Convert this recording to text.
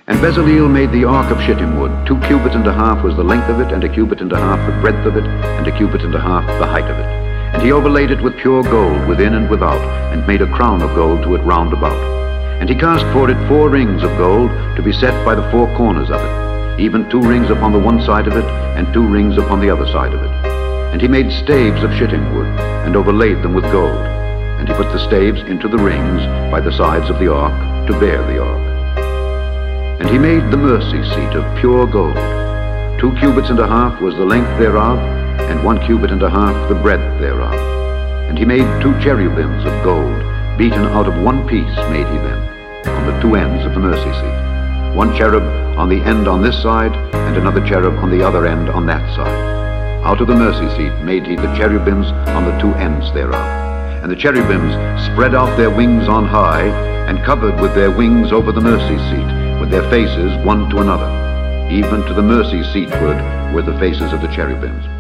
And Bezaleel made the ark of shittim wood. 2 cubits and a half was the length of it, and 1 cubit and a half the breadth of it, and 1 cubit and a half the height of it. And he overlaid it with pure gold within and without, and made a crown of gold to it round about. And he cast for it 4 rings of gold to be set by the 4 corners of it, even 2 rings upon the one side of it, and 2 rings upon the other side of it. And he made staves of shittim wood, and overlaid them with gold. And he put the staves into the rings by the sides of the ark to bear the ark. And he made the mercy seat of pure gold. 2 cubits and a half was the length thereof, and 1 cubit and a half the breadth thereof. And he made 2 cherubims of gold, beaten out of 1 piece made he them, on the 2 ends of the mercy seat. 1 cherub on the end on this side, and another cherub on the other end on that side. Out of the mercy seat made he the cherubims on the 2 ends thereof. And the cherubims spread out their wings on high, and covered with their wings over the mercy seat, with their faces one to another. Even to the mercy seatward were the faces of the cherubims.